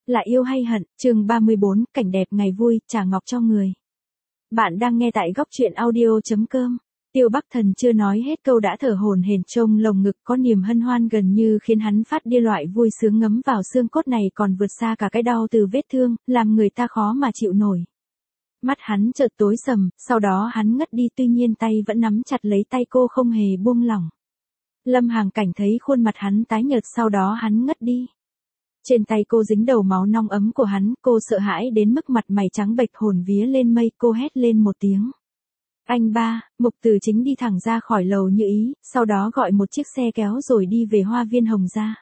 Là yêu hay hận, chương 34, cảnh đẹp ngày vui, trả ngọc cho người. Bạn đang nghe tại góc truyện audio.com. Tiêu Bắc Thần chưa nói hết câu đã thở hổn hển, trông lồng ngực có niềm hân hoan gần như khiến hắn phát điên, loại vui sướng ngấm vào xương cốt này còn vượt xa cả cái đau từ vết thương, làm người ta khó mà chịu nổi. Mắt hắn chợt tối sầm, sau đó hắn ngất đi, tuy nhiên tay vẫn nắm chặt lấy tay cô không hề buông lỏng. Lâm Hàng Cảnh thấy khuôn mặt hắn tái nhợt, sau đó hắn ngất đi. Trên tay cô dính đầu máu nong ấm của hắn, cô sợ hãi đến mức mặt mày trắng bệch, hồn vía lên mây, cô hét lên một tiếng. Anh ba. Mục Từ Chính đi thẳng ra khỏi lầu như ý, sau đó gọi một chiếc xe kéo rồi đi về Hoa Viên Hồng Gia.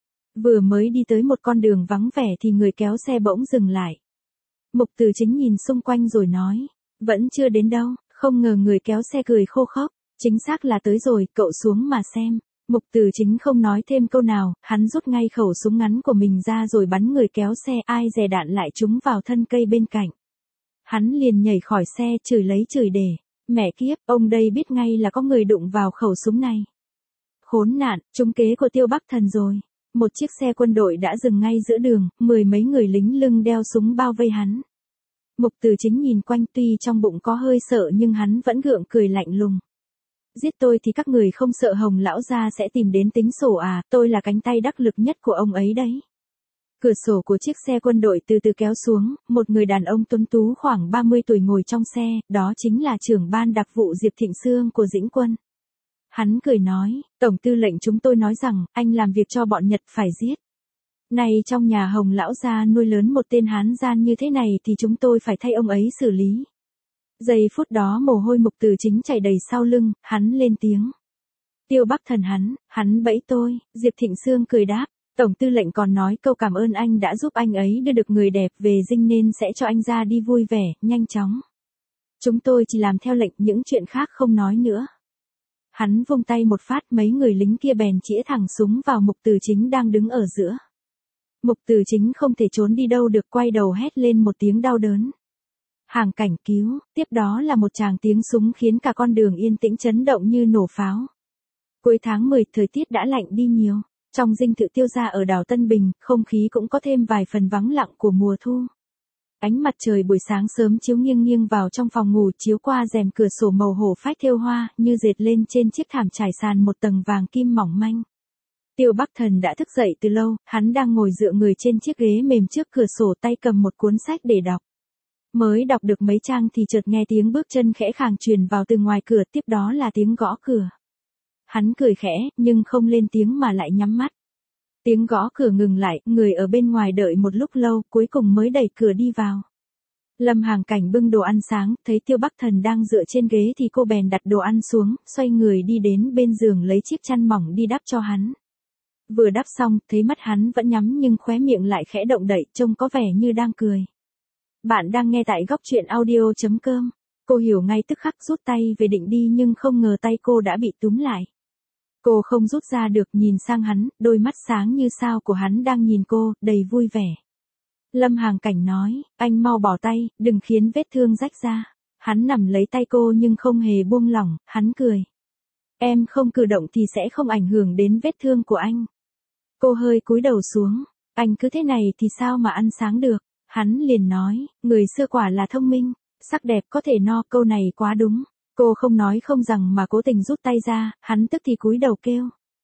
Vừa mới đi tới một con đường vắng vẻ thì người kéo xe bỗng dừng lại. Mục Từ Chính nhìn xung quanh rồi nói, vẫn chưa đến đâu. Không ngờ người kéo xe cười khô khốc, chính xác là tới rồi, cậu xuống mà xem. Mục Từ Chính không nói thêm câu nào, hắn rút ngay khẩu súng ngắn của mình ra rồi bắn người kéo xe, ai dè đạn lại trúng vào thân cây bên cạnh. Hắn liền nhảy khỏi xe, chửi lấy chửi để, mẹ kiếp, ông đây biết ngay là có người đụng vào khẩu súng này. Khốn nạn, trúng kế của Tiêu Bắc Thần rồi. Một chiếc xe quân đội đã dừng ngay giữa đường, 10 mấy người lính lưng đeo súng bao vây hắn. Mục Từ Chính nhìn quanh, tuy trong bụng có hơi sợ nhưng hắn vẫn gượng cười lạnh lùng. Giết tôi thì các người không sợ Hồng lão gia sẽ tìm đến tính sổ à, tôi là cánh tay đắc lực nhất của ông ấy đấy. Cửa sổ của chiếc xe quân đội từ từ kéo xuống, một người đàn ông tuấn tú khoảng 30 tuổi ngồi trong xe, đó chính là trưởng ban đặc vụ Diệp Thịnh Sương của Dĩnh Quân. Hắn cười nói, Tổng tư lệnh chúng tôi nói rằng, anh làm việc cho bọn Nhật phải giết. Này trong nhà Hồng lão gia nuôi lớn một tên hán gian như thế này thì chúng tôi phải thay ông ấy xử lý. Giây phút đó mồ hôi Mục Từ Chính chảy đầy sau lưng, hắn lên tiếng. Tiêu Bắc Thần hắn bẫy tôi. Diệp Thịnh Sương cười đáp, Tổng tư lệnh còn nói câu cảm ơn anh đã giúp anh ấy đưa được người đẹp về dinh nên sẽ cho anh ra đi vui vẻ, nhanh chóng. Chúng tôi chỉ làm theo lệnh, những chuyện khác không nói nữa. Hắn vung tay một phát, mấy người lính kia bèn chĩa thẳng súng vào Mục Từ Chính đang đứng ở giữa. Mục Từ Chính không thể trốn đi đâu được, quay đầu hét lên một tiếng đau đớn. Hàng Cảnh cứu, tiếp đó là một tràng tiếng súng khiến cả con đường yên tĩnh chấn động như nổ pháo. Cuối tháng 10, thời tiết đã lạnh đi nhiều. Trong dinh thự Tiêu gia ở đảo Tân Bình, không khí cũng có thêm vài phần vắng lặng của mùa thu. Ánh mặt trời buổi sáng sớm chiếu nghiêng nghiêng vào trong phòng ngủ, chiếu qua rèm cửa sổ màu hổ phách thêu hoa, như dệt lên trên chiếc thảm trải sàn một tầng vàng kim mỏng manh. Tiêu Bắc Thần đã thức dậy từ lâu, hắn đang ngồi dựa người trên chiếc ghế mềm trước cửa sổ, tay cầm một cuốn sách để đọc. Mới đọc được mấy trang thì chợt nghe tiếng bước chân khẽ khàng truyền vào từ ngoài cửa, tiếp đó là tiếng gõ cửa. Hắn cười khẽ, nhưng không lên tiếng mà lại nhắm mắt. Tiếng gõ cửa ngừng lại, người ở bên ngoài đợi một lúc lâu, cuối cùng mới đẩy cửa đi vào. Lâm Hàng Cảnh bưng đồ ăn sáng, thấy Tiêu Bắc Thần đang dựa trên ghế thì cô bèn đặt đồ ăn xuống, xoay người đi đến bên giường lấy chiếc chăn mỏng đi đắp cho hắn. Vừa đắp xong, thấy mắt hắn vẫn nhắm nhưng khóe miệng lại khẽ động đậy, trông có vẻ như đang cười. Bạn đang nghe tại góc truyện audio.com. Cô hiểu ngay tức khắc, rút tay về định đi nhưng không ngờ tay cô đã bị túm lại. Cô không rút ra được, nhìn sang hắn, đôi mắt sáng như sao của hắn đang nhìn cô, đầy vui vẻ. Lâm Hàng Cảnh nói, anh mau bỏ tay, đừng khiến vết thương rách ra. Hắn nắm lấy tay cô nhưng không hề buông lỏng, hắn cười. Em không cử động thì sẽ không ảnh hưởng đến vết thương của anh. Cô hơi cúi đầu xuống, anh cứ thế này thì sao mà ăn sáng được. Hắn liền nói, người xưa quả là thông minh, sắc đẹp có thể no, câu này quá đúng. Cô không nói không rằng mà cố tình rút tay ra, hắn tức thì cúi đầu kêu.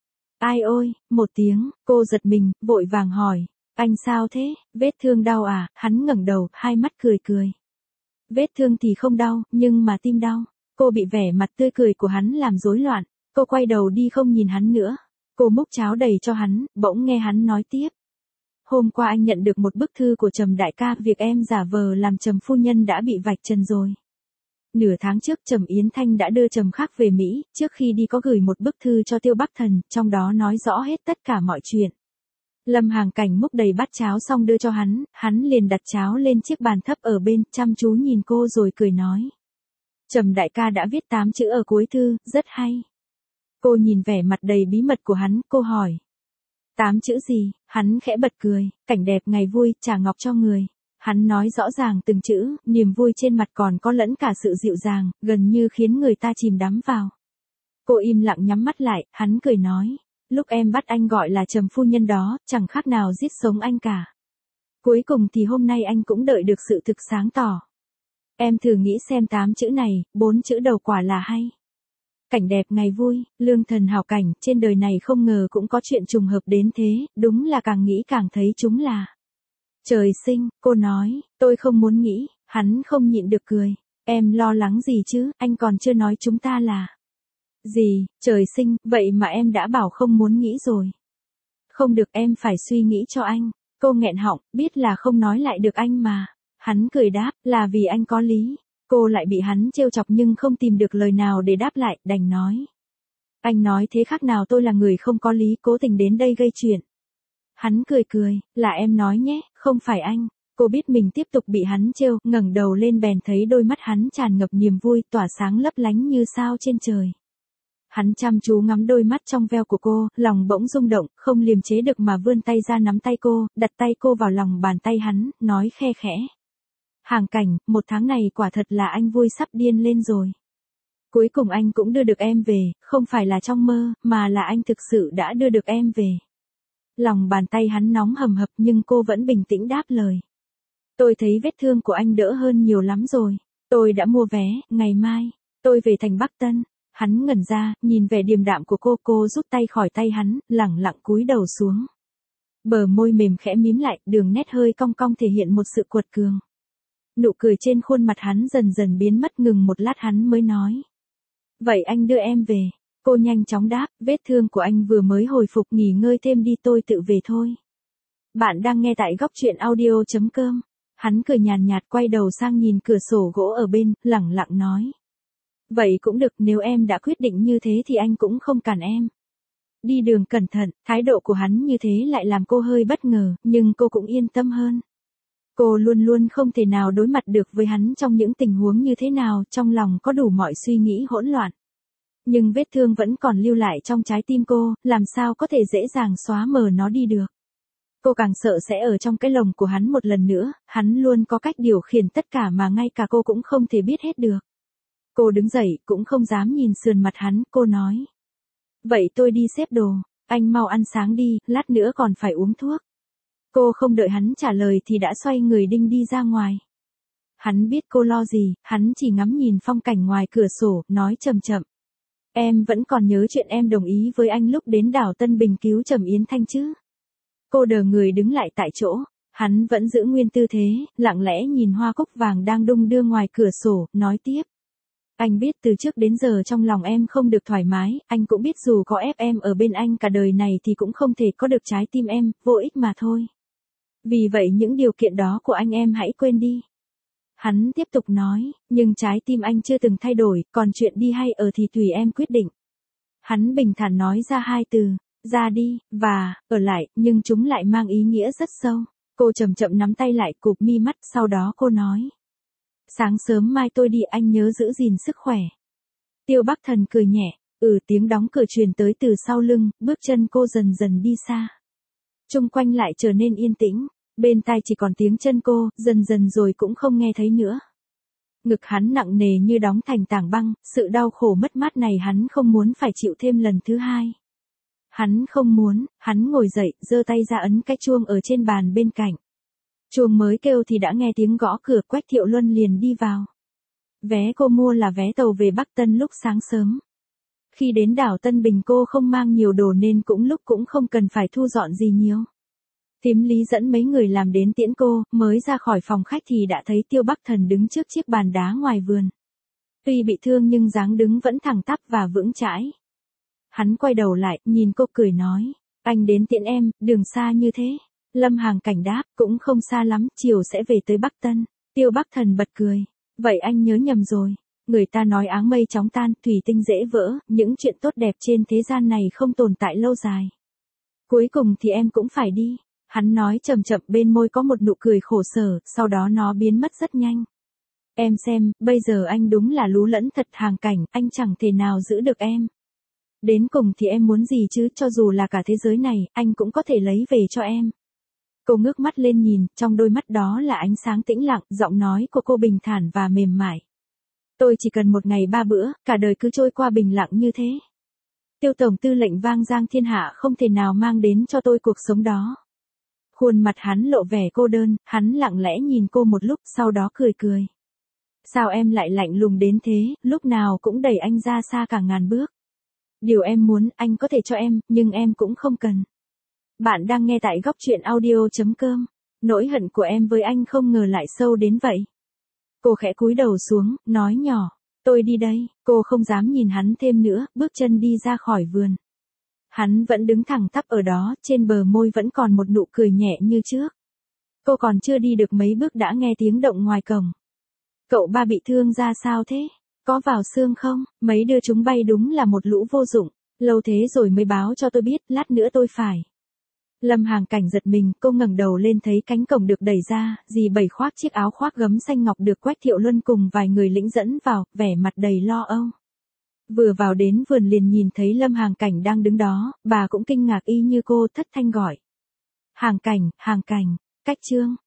Ai ôi, một tiếng, cô giật mình, vội vàng hỏi, anh sao thế, vết thương đau à, hắn ngẩng đầu, hai mắt cười cười. Vết thương thì không đau, nhưng mà tim đau. Cô bị vẻ mặt tươi cười của hắn làm rối loạn, cô quay đầu đi không nhìn hắn nữa. Cô múc cháo đầy cho hắn, bỗng nghe hắn nói tiếp. Hôm qua anh nhận được một bức thư của Trầm đại ca, việc em giả vờ làm Trầm phu nhân đã bị vạch trần rồi. Nửa tháng trước Trầm Yến Thanh đã đưa Trầm Khắc về Mỹ, trước khi đi có gửi một bức thư cho Tiêu Bắc Thần, trong đó nói rõ hết tất cả mọi chuyện. Lâm Hàng Cảnh múc đầy bát cháo xong đưa cho hắn liền đặt cháo lên chiếc bàn thấp ở bên, chăm chú nhìn cô rồi cười nói. Trầm đại ca đã viết 8 chữ ở cuối thư, rất hay. Cô nhìn vẻ mặt đầy bí mật của hắn, cô hỏi. 8 chữ gì? Hắn khẽ bật cười, cảnh đẹp ngày vui, trả ngọc cho người. Hắn nói rõ ràng từng chữ, niềm vui trên mặt còn có lẫn cả sự dịu dàng, gần như khiến người ta chìm đắm vào. Cô im lặng nhắm mắt lại, hắn cười nói. Lúc em bắt anh gọi là Trầm phu nhân đó, chẳng khác nào giết sống anh cả. Cuối cùng thì hôm nay anh cũng đợi được sự thực sáng tỏ. Em thử nghĩ xem 8 chữ này, 4 chữ đầu quả là hay. Cảnh đẹp ngày vui, lương thần hảo cảnh, trên đời này không ngờ cũng có chuyện trùng hợp đến thế, đúng là càng nghĩ càng thấy chúng là trời sinh. Cô nói, tôi không muốn nghĩ, hắn không nhịn được cười. Em lo lắng gì chứ, anh còn chưa nói chúng ta là gì, trời sinh, vậy mà em đã bảo không muốn nghĩ rồi. Không được, em phải suy nghĩ cho anh. Cô nghẹn họng, biết là không nói lại được anh mà. Hắn cười đáp, là vì anh có lý. Cô lại bị hắn trêu chọc nhưng không tìm được lời nào để đáp lại, đành nói. Anh nói thế khác nào tôi là người không có lý, cố tình đến đây gây chuyện. Hắn cười cười, là em nói nhé, không phải anh. Cô biết mình tiếp tục bị hắn trêu, ngẩng đầu lên bèn thấy đôi mắt hắn tràn ngập niềm vui, tỏa sáng lấp lánh như sao trên trời. Hắn chăm chú ngắm đôi mắt trong veo của cô, lòng bỗng rung động, không liềm chế được mà vươn tay ra nắm tay cô, đặt tay cô vào lòng bàn tay hắn, nói khe khẽ. Hàng cảnh, 1 tháng này quả thật là anh vui sắp điên lên rồi. Cuối cùng anh cũng đưa được em về, không phải là trong mơ, mà là anh thực sự đã đưa được em về. Lòng bàn tay hắn nóng hầm hập nhưng cô vẫn bình tĩnh đáp lời. Tôi thấy vết thương của anh đỡ hơn nhiều lắm rồi. Tôi đã mua vé, ngày mai, tôi về thành Bắc Tân. Hắn ngẩn ra, nhìn vẻ điềm đạm của cô rút tay khỏi tay hắn, lẳng lặng cúi đầu xuống. Bờ môi mềm khẽ mím lại, đường nét hơi cong cong thể hiện một sự quật cường. Nụ cười trên khuôn mặt hắn dần dần biến mất, ngừng một lát hắn mới nói. Vậy anh đưa em về. Cô nhanh chóng đáp, vết thương của anh vừa mới hồi phục, nghỉ ngơi thêm đi, tôi tự về thôi. Bạn đang nghe tại góc truyện audio.com. Hắn cười nhàn nhạt quay đầu sang nhìn cửa sổ gỗ ở bên, lẳng lặng nói. Vậy cũng được, nếu em đã quyết định như thế thì anh cũng không cản em. Đi đường cẩn thận, thái độ của hắn như thế lại làm cô hơi bất ngờ, nhưng cô cũng yên tâm hơn. Cô luôn luôn không thể nào đối mặt được với hắn trong những tình huống như thế nào, trong lòng có đủ mọi suy nghĩ hỗn loạn. Nhưng vết thương vẫn còn lưu lại trong trái tim cô, làm sao có thể dễ dàng xóa mờ nó đi được. Cô càng sợ sẽ ở trong cái lồng của hắn một lần nữa, hắn luôn có cách điều khiển tất cả mà ngay cả cô cũng không thể biết hết được. Cô đứng dậy, cũng không dám nhìn sườn mặt hắn, cô nói. Vậy tôi đi xếp đồ, anh mau ăn sáng đi, lát nữa còn phải uống thuốc. Cô không đợi hắn trả lời thì đã xoay người định đi ra ngoài. Hắn biết cô lo gì, hắn chỉ ngắm nhìn phong cảnh ngoài cửa sổ, nói chậm chậm. Em vẫn còn nhớ chuyện em đồng ý với anh lúc đến đảo Tân Bình cứu Trầm Yến Thanh chứ? Cô đờ người đứng lại tại chỗ, hắn vẫn giữ nguyên tư thế, lặng lẽ nhìn hoa cúc vàng đang đung đưa ngoài cửa sổ, nói tiếp. Anh biết từ trước đến giờ trong lòng em không được thoải mái, anh cũng biết dù có ép em ở bên anh cả đời này thì cũng không thể có được trái tim em, vô ích mà thôi. Vì vậy những điều kiện đó của anh em hãy quên đi. Hắn tiếp tục nói, nhưng trái tim anh chưa từng thay đổi, còn chuyện đi hay ở thì tùy em quyết định. Hắn bình thản nói ra 2 từ, ra đi, và, ở lại, nhưng chúng lại mang ý nghĩa rất sâu. Cô chậm chậm nắm tay lại, cụp mi mắt, sau đó cô nói. Sáng sớm mai tôi đi, anh nhớ giữ gìn sức khỏe. Tiêu Bắc Thần cười nhẹ, tiếng đóng cửa truyền tới từ sau lưng, bước chân cô dần dần đi xa. Chung quanh lại trở nên yên tĩnh, bên tai chỉ còn tiếng chân cô, dần dần rồi cũng không nghe thấy nữa. Ngực hắn nặng nề như đóng thành tảng băng, sự đau khổ mất mát này hắn không muốn phải chịu thêm lần thứ hai. Hắn không muốn, hắn ngồi dậy, giơ tay ra ấn cái chuông ở trên bàn bên cạnh. Chuông mới kêu thì đã nghe tiếng gõ cửa, Quách Thiệu Luân liền đi vào. Vé cô mua là vé tàu về Bắc Tân lúc sáng sớm. Khi đến đảo Tân Bình cô không mang nhiều đồ nên cũng không cần phải thu dọn gì nhiều. Thím Lý dẫn mấy người làm đến tiễn cô, mới ra khỏi phòng khách thì đã thấy Tiêu Bắc Thần đứng trước chiếc bàn đá ngoài vườn. Tuy bị thương nhưng dáng đứng vẫn thẳng tắp và vững chãi. Hắn quay đầu lại, nhìn cô cười nói, anh đến tiễn em, đường xa như thế. Lâm Hàng Cảnh đáp, cũng không xa lắm, chiều sẽ về tới Bắc Tân. Tiêu Bắc Thần bật cười, vậy anh nhớ nhầm rồi. Người ta nói áng mây chóng tan, thủy tinh dễ vỡ, những chuyện tốt đẹp trên thế gian này không tồn tại lâu dài. Cuối cùng thì em cũng phải đi. Hắn nói chậm chậm, bên môi có một nụ cười khổ sở, sau đó nó biến mất rất nhanh. Em xem, bây giờ anh đúng là lú lẫn thật. Hàng Cảnh, anh chẳng thể nào giữ được em. Đến cùng thì em muốn gì chứ, cho dù là cả thế giới này, anh cũng có thể lấy về cho em. Cô ngước mắt lên nhìn, trong đôi mắt đó là ánh sáng tĩnh lặng, giọng nói của cô bình thản và mềm mại. Tôi chỉ cần 1 ngày 3 bữa, cả đời cứ trôi qua bình lặng như thế. Tiêu tổng tư lệnh vang giang thiên hạ không thể nào mang đến cho tôi cuộc sống đó. Khuôn mặt hắn lộ vẻ cô đơn, hắn lặng lẽ nhìn cô một lúc sau đó cười cười. Sao em lại lạnh lùng đến thế, lúc nào cũng đẩy anh ra xa cả ngàn bước. Điều em muốn anh có thể cho em, nhưng em cũng không cần. Bạn đang nghe tại góc truyện audio.com. Nỗi hận của em với anh không ngờ lại sâu đến vậy. Cô khẽ cúi đầu xuống, nói nhỏ. Tôi đi đây, cô không dám nhìn hắn thêm nữa, bước chân đi ra khỏi vườn. Hắn vẫn đứng thẳng tắp ở đó, trên bờ môi vẫn còn một nụ cười nhẹ như trước. Cô còn chưa đi được mấy bước đã nghe tiếng động ngoài cổng. Cậu ba bị thương ra sao thế? Có vào xương không? Mấy đưa chúng bay đúng là một lũ vô dụng. Lâu thế rồi mới báo cho tôi biết, lát nữa tôi phải. Lâm Hàng Cảnh giật mình, cô ngẩng đầu lên thấy cánh cổng được đẩy ra, dì Bảy khoác chiếc áo khoác gấm xanh ngọc được Quách Thiệu Luân cùng vài người lĩnh dẫn vào, vẻ mặt đầy lo âu. Vừa vào đến vườn liền nhìn thấy Lâm Hàng Cảnh đang đứng đó, bà cũng kinh ngạc y như cô, thất thanh gọi. Hàng Cảnh, Hàng Cảnh, Cách Trương,